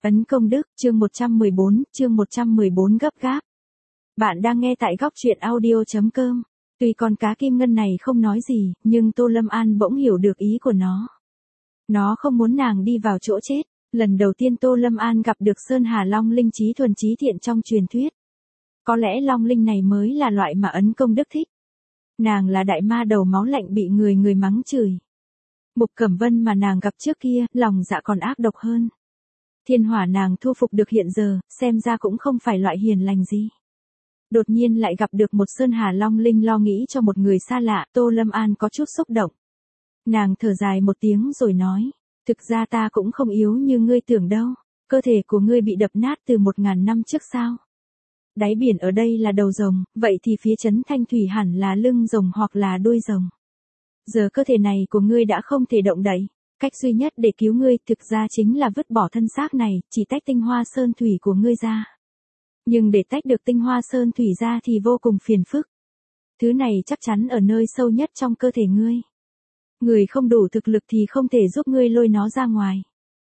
Ấn công đức, chương 114 gấp gáp. Bạn đang nghe tại góc truyện audio.com. Tuy con cá kim ngân này không nói gì, nhưng Tô Lâm An bỗng hiểu được ý của nó. Nó không muốn nàng đi vào chỗ chết. Lần đầu tiên Tô Lâm An gặp được Sơn Hà Long Linh trí thuần trí thiện trong truyền thuyết. Có lẽ Long Linh này mới là loại mà Ấn công đức thích. Nàng là đại ma đầu máu lạnh bị người mắng chửi. Mục Cẩm Vân mà nàng gặp trước kia, lòng dạ còn ác độc hơn. Thiên hỏa nàng thu phục được hiện giờ, xem ra cũng không phải loại hiền lành gì. Đột nhiên lại gặp được một Sơn Hà Long Linh lo nghĩ cho một người xa lạ, Tô Lâm An có chút xúc động. Nàng thở dài một tiếng rồi nói, thực ra ta cũng không yếu như ngươi tưởng đâu, cơ thể của ngươi bị đập nát từ 1000 năm trước sao. Đáy biển ở đây là đầu rồng, vậy thì phía trấn Thanh Thủy hẳn là lưng rồng hoặc là đuôi rồng. Giờ cơ thể này của ngươi đã không thể động đậy. Cách duy nhất để cứu ngươi thực ra chính là vứt bỏ thân xác này, chỉ tách tinh hoa sơn thủy của ngươi ra. Nhưng để tách được tinh hoa sơn thủy ra thì vô cùng phiền phức. Thứ này chắc chắn ở nơi sâu nhất trong cơ thể ngươi. Người không đủ thực lực thì không thể giúp ngươi lôi nó ra ngoài.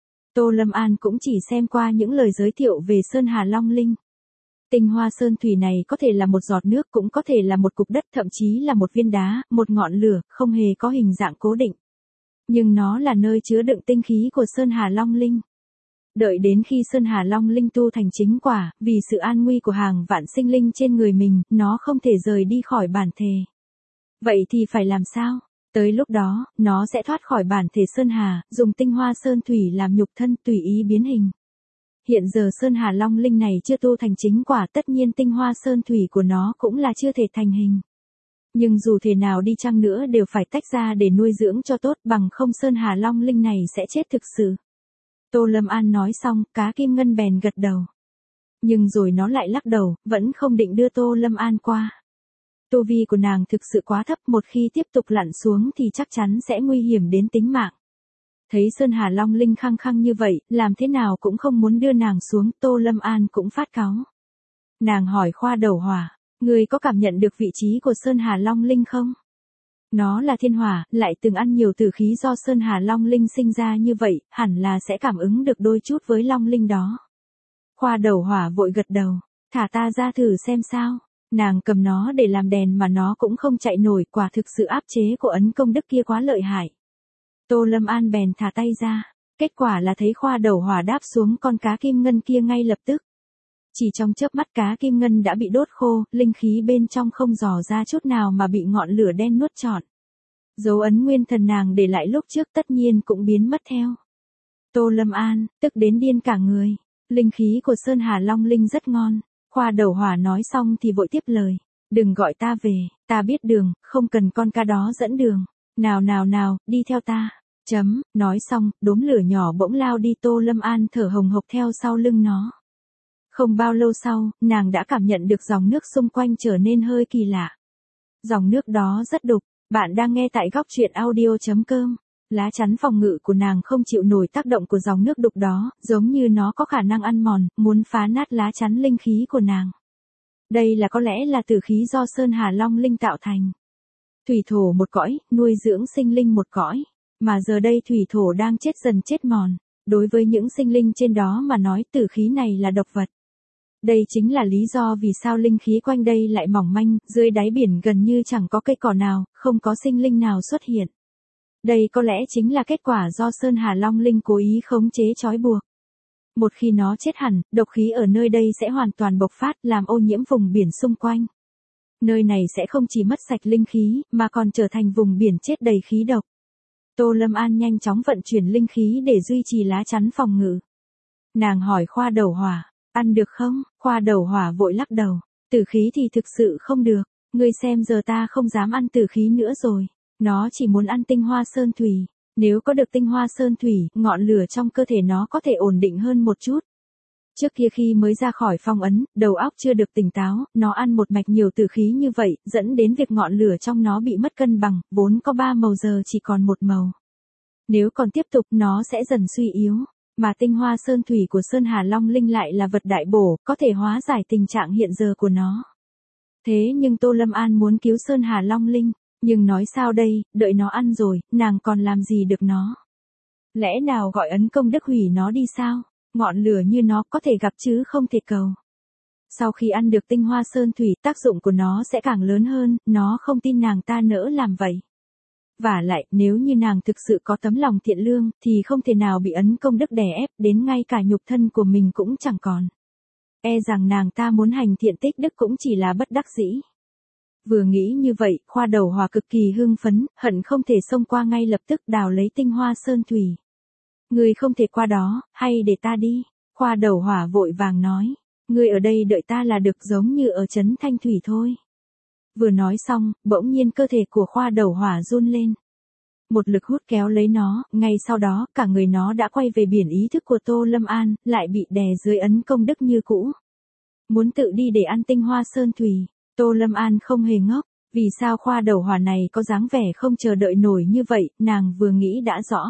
Tô Lâm An cũng chỉ xem qua những lời giới thiệu về Sơn Hà Long Linh. Tinh hoa sơn thủy này có thể là một giọt nước, cũng có thể là một cục đất, thậm chí là một viên đá, một ngọn lửa, không hề có hình dạng cố định. Nhưng nó là nơi chứa đựng tinh khí của Sơn Hà Long Linh. Đợi đến khi Sơn Hà Long Linh tu thành chính quả, vì sự an nguy của hàng vạn sinh linh trên người mình, nó không thể rời đi khỏi bản thể. Vậy thì phải làm sao? Tới lúc đó, nó sẽ thoát khỏi bản thể Sơn Hà, dùng tinh hoa sơn thủy làm nhục thân tùy ý biến hình. Hiện giờ Sơn Hà Long Linh này chưa tu thành chính quả, tất nhiên tinh hoa sơn thủy của nó cũng là chưa thể thành hình. Nhưng dù thế nào đi chăng nữa đều phải tách ra để nuôi dưỡng cho tốt, bằng không Sơn Hà Long Linh này sẽ chết thực sự. Tô Lâm An nói xong, cá kim ngân bèn gật đầu. Nhưng rồi nó lại lắc đầu, vẫn không định đưa Tô Lâm An qua. Tu vi của nàng thực sự quá thấp, một khi tiếp tục lặn xuống thì chắc chắn sẽ nguy hiểm đến tính mạng. Thấy Sơn Hà Long Linh khăng khăng như vậy, làm thế nào cũng không muốn đưa nàng xuống, Tô Lâm An cũng phát cáu. Nàng hỏi Khoa Đầu Hỏa, ngươi có cảm nhận được vị trí của Sơn Hà Long Linh không? Nó là thiên hỏa, lại từng ăn nhiều tử khí do Sơn Hà Long Linh sinh ra như vậy, hẳn là sẽ cảm ứng được đôi chút với Long Linh đó. Khoa Đầu Hỏa vội gật đầu, thả ta ra thử xem sao. Nàng cầm nó để làm đèn mà nó cũng không chạy nổi, quả thực sự áp chế của Ấn công đức kia quá lợi hại. Tô Lâm An bèn thả tay ra, kết quả là thấy Khoa Đầu Hỏa đáp xuống con cá kim ngân kia ngay lập tức. Chỉ trong chớp mắt cá kim ngân đã bị đốt khô, linh khí bên trong không dò ra chút nào mà bị ngọn lửa đen nuốt trọn. Dấu ấn nguyên thần nàng để lại lúc trước tất nhiên cũng biến mất theo. Tô Lâm An, tức đến điên cả người. Linh khí của Sơn Hà Long Linh rất ngon. Khoa Đầu Hỏa nói xong thì vội tiếp lời. Đừng gọi ta về, ta biết đường, không cần con cá đó dẫn đường. Nào, đi theo ta. Nói xong, đốm lửa nhỏ bỗng lao đi, Tô Lâm An thở hồng hộc theo sau lưng nó. Không bao lâu sau, nàng đã cảm nhận được dòng nước xung quanh trở nên hơi kỳ lạ. Dòng nước đó rất đục. Bạn đang nghe tại góc truyện audio.com. Lá chắn phòng ngự của nàng không chịu nổi tác động của dòng nước đục đó, giống như nó có khả năng ăn mòn, muốn phá nát lá chắn linh khí của nàng. Đây là có lẽ là tử khí do Sơn Hà Long Linh tạo thành. Thủy thổ một cõi, nuôi dưỡng sinh linh một cõi. Mà giờ đây thủy thổ đang chết dần chết mòn. Đối với những sinh linh trên đó mà nói, tử khí này là độc vật. Đây chính là lý do vì sao linh khí quanh đây lại mỏng manh, dưới đáy biển gần như chẳng có cây cỏ nào, không có sinh linh nào xuất hiện. Đây có lẽ chính là kết quả do Sơn Hà Long Linh cố ý khống chế trói buộc. Một khi nó chết hẳn, độc khí ở nơi đây sẽ hoàn toàn bộc phát, làm ô nhiễm vùng biển xung quanh. Nơi này sẽ không chỉ mất sạch linh khí, mà còn trở thành vùng biển chết đầy khí độc. Tô Lâm An nhanh chóng vận chuyển linh khí để duy trì lá chắn phòng ngự. Nàng hỏi Khoa Đầu Hỏa, ăn được không? Khoa Đầu Hỏa vội lắc đầu, tử khí thì thực sự không được, ngươi xem giờ ta không dám ăn tử khí nữa rồi. Nó chỉ muốn ăn tinh hoa sơn thủy. Nếu có được tinh hoa sơn thủy, ngọn lửa trong cơ thể nó có thể ổn định hơn một chút. Trước kia khi mới ra khỏi phong ấn, đầu óc chưa được tỉnh táo, nó ăn một mạch nhiều tử khí như vậy, dẫn đến việc ngọn lửa trong nó bị mất cân bằng, vốn có 3 màu giờ chỉ còn 1 màu. Nếu còn tiếp tục nó sẽ dần suy yếu. Mà tinh hoa sơn thủy của Sơn Hà Long Linh lại là vật đại bổ, có thể hóa giải tình trạng hiện giờ của nó. Thế nhưng Tô Lâm An muốn cứu Sơn Hà Long Linh. Nhưng nói sao đây, đợi nó ăn rồi, nàng còn làm gì được nó? Lẽ nào gọi Ấn công đức hủy nó đi sao? Ngọn lửa như nó có thể gặp chứ không thể cầu. Sau khi ăn được tinh hoa sơn thủy, tác dụng của nó sẽ càng lớn hơn, nó không tin nàng ta nỡ làm vậy. Vả lại, nếu như nàng thực sự có tấm lòng thiện lương, thì không thể nào bị ấn công đức đè ép, đến ngay cả nhục thân của mình cũng chẳng còn. E rằng nàng ta muốn hành thiện tích đức cũng chỉ là bất đắc dĩ. Vừa nghĩ như vậy, Khoa Đầu Hòa cực kỳ hưng phấn, hận không thể xông qua ngay lập tức đào lấy tinh hoa sơn thủy. Ngươi không thể qua đó, hay để ta đi? Khoa Đầu Hỏa vội vàng nói. Ngươi ở đây đợi ta là được, giống như ở trấn Thanh Thủy thôi. Vừa nói xong, bỗng nhiên cơ thể của Khoa Đầu Hỏa run lên. Một lực hút kéo lấy nó, ngay sau đó, cả người nó đã quay về biển ý thức của Tô Lâm An, lại bị đè dưới ấn công đức như cũ. Muốn tự đi để ăn tinh hoa sơn thủy, Tô Lâm An không hề ngốc. Vì sao Khoa Đầu Hỏa này có dáng vẻ không chờ đợi nổi như vậy, nàng vừa nghĩ đã rõ.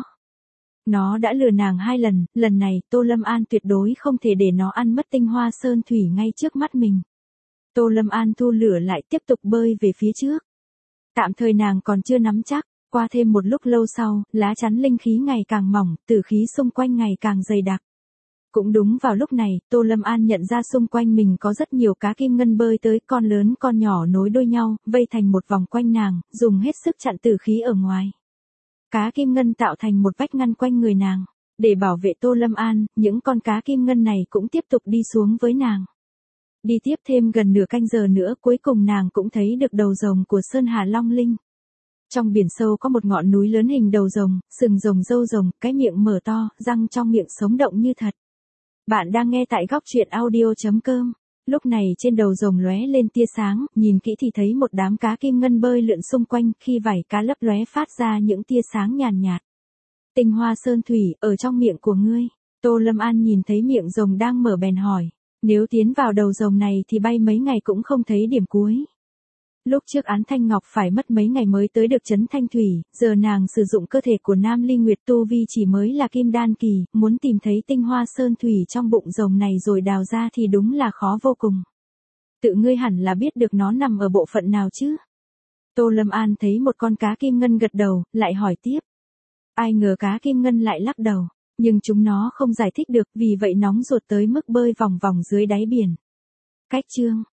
Nó đã lừa nàng 2 lần, lần này Tô Lâm An tuyệt đối không thể để nó ăn mất tinh hoa sơn thủy ngay trước mắt mình. Tô Lâm An thu lửa lại tiếp tục bơi về phía trước. Tạm thời nàng còn chưa nắm chắc, qua thêm một lúc lâu sau, lá chắn linh khí ngày càng mỏng, tử khí xung quanh ngày càng dày đặc. Cũng đúng vào lúc này, Tô Lâm An nhận ra xung quanh mình có rất nhiều cá kim ngân bơi tới, con lớn con nhỏ nối đuôi nhau, vây thành một vòng quanh nàng, dùng hết sức chặn tử khí ở ngoài. Cá kim ngân tạo thành một vách ngăn quanh người nàng. Để bảo vệ Tô Lâm An, những con cá kim ngân này cũng tiếp tục đi xuống với nàng. Đi tiếp thêm gần nửa canh giờ nữa, cuối cùng nàng cũng thấy được đầu rồng của Sơn Hà Long Linh. Trong biển sâu có một ngọn núi lớn hình đầu rồng, sừng rồng râu rồng, cái miệng mở to, răng trong miệng sống động như thật. Bạn đang nghe tại góc truyện audio.com. Lúc này trên đầu rồng lóe lên tia sáng, nhìn kỹ thì thấy một đám cá kim ngân bơi lượn xung quanh, khi vảy cá lấp lóe phát ra những tia sáng nhàn nhạt. Tinh hoa sơn thủy, ở trong miệng của ngươi. Tô Lâm An nhìn thấy miệng rồng đang mở bèn hỏi. Nếu tiến vào đầu rồng này thì bay mấy ngày cũng không thấy điểm cuối. Lúc trước Án Thanh Ngọc phải mất mấy ngày mới tới được trấn Thanh Thủy, giờ nàng sử dụng cơ thể của Nam Ly Nguyệt tu vi chỉ mới là kim đan kỳ, muốn tìm thấy tinh hoa sơn thủy trong bụng rồng này rồi đào ra thì đúng là khó vô cùng. Tự ngươi hẳn là biết được nó nằm ở bộ phận nào chứ? Tô Lâm An thấy một con cá kim ngân gật đầu, lại hỏi tiếp. Ai ngờ cá kim ngân lại lắc đầu, nhưng chúng nó không giải thích được, vì vậy nóng ruột tới mức bơi vòng vòng dưới đáy biển. Cách chương